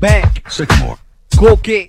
Bank, Sycamore. Coque.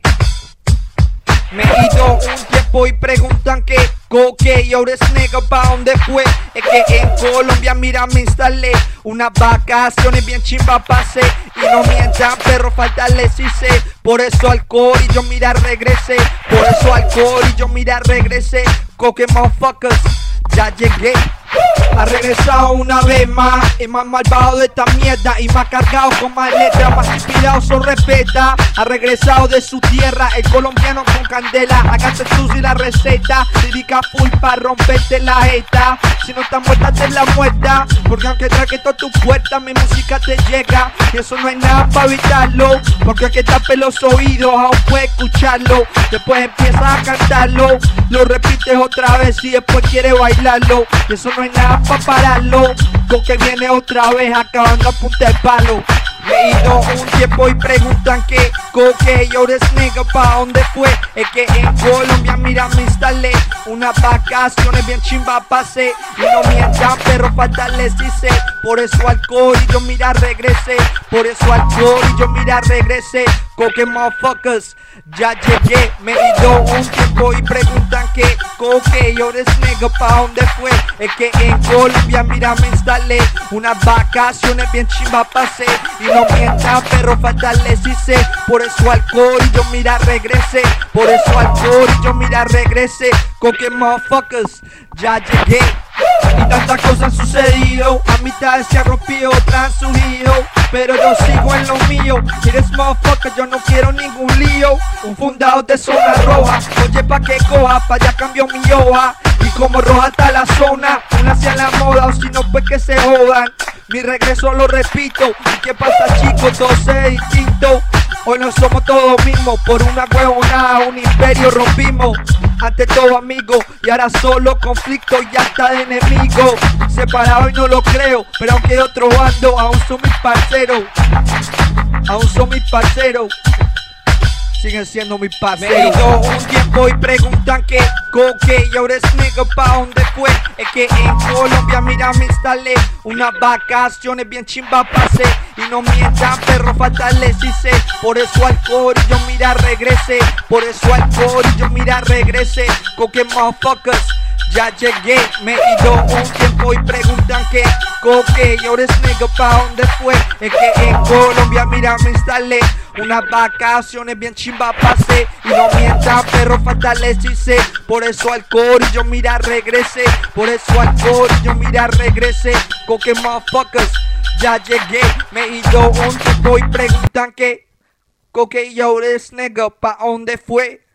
Me he ido un tiempo y preguntan que Coque y ahora es nega pa' dónde fue. Es que en Colombia mira me instalé unas vacaciones bien chimba pasé. Y no mientan perro, faltale si sé. Por eso alcohol y yo mira regresé. Por eso alcohol y yo mira regresé. Coque motherfuckers, ya llegué. Ha regresado una vez más, el más malvado de esta mierda y más cargado con más letra, más inspirado, so respeta. Ha regresado de su tierra, el colombiano con candela. Hágase tú y la receta, lírica full pa' romperte la jeta. Si no estás muerta, te la muerta, porque aunque traque toda tu puerta, mi música te llega. Y eso no hay nada para evitarlo, porque aunque tape los oídos, aún puedes escucharlo. Después empiezas a cantarlo, lo repites otra vez y después quieres bailarlo. Y eso no hay nada para pararlo, Coque viene otra vez acabando a punta de palo. Me he ido un tiempo y preguntan que Coque y ahora es nega pa' dónde fue. Es que en Colombia mira me instalé unas vacaciones bien chimba pasé. Y no mientan perro, faltale si sé. Por eso alcohol y yo mira regresé. Por eso alcohol y yo mira regresé. Coque motherfuckers, ya llegué. Me he ido un tiempo y preguntan que Coque y ahora es nega pa' dónde fue. Es que en Colombia mira me instalé unas vacaciones bien chimba pasé. Y no mientan perro, faltale si sé. Por eso alcohol y yo mira regresé. Por eso alcohol y yo mira regresé. Coque motherfuckers, ya llegué. Y tantas cosas han sucedido, a mitad se ha rompido, otras han surgido, pero yo sigo en lo mío. Eres motherfucker, yo no quiero ningún lío. Un fundado de zona roja, oye pa' que coja, pa' allá cambió mi hoja. Y como roja está la zona, una hacia la moda, o si no pues que se jodan. Mi regreso lo repito, ¿y qué pasa chicos? Todo es distinto. Hoy no somos todos mismos, por una huevonada un imperio rompimos. Ante todo amigo, y ahora solo conflicto y hasta de enemigo. Separado y no lo creo, pero aunque de otro bando, aún son mis parceros. Aún son mis parceros. Siguen siendo mis parceros. Me he ido un tiempo y preguntan que Coque y ahora es nega pa' dónde fue. Es que en Colombia mira me instalé unas vacaciones bien chimba pasé. Y no mientan perro, faltale si sé. Por eso alcohol y yo mira regresé. Por eso alcohol y yo mira regresé. Coque motherfuckers, ya llegué. Me he ido un tiempo y preguntan que Coque y ahora es nega pa' dónde fue. Es que en Colombia mira me instalé unas vacaciones bien chimba pasé. Y no mientan perro, faltale si sé. Por eso alcohol y yo mira regresé. Por eso alcohol y yo mira regresé. Coque motherfuckers, ya llegué. Me he ido un tiempo y preguntan que Coque y ahora es nega pa' dónde fue.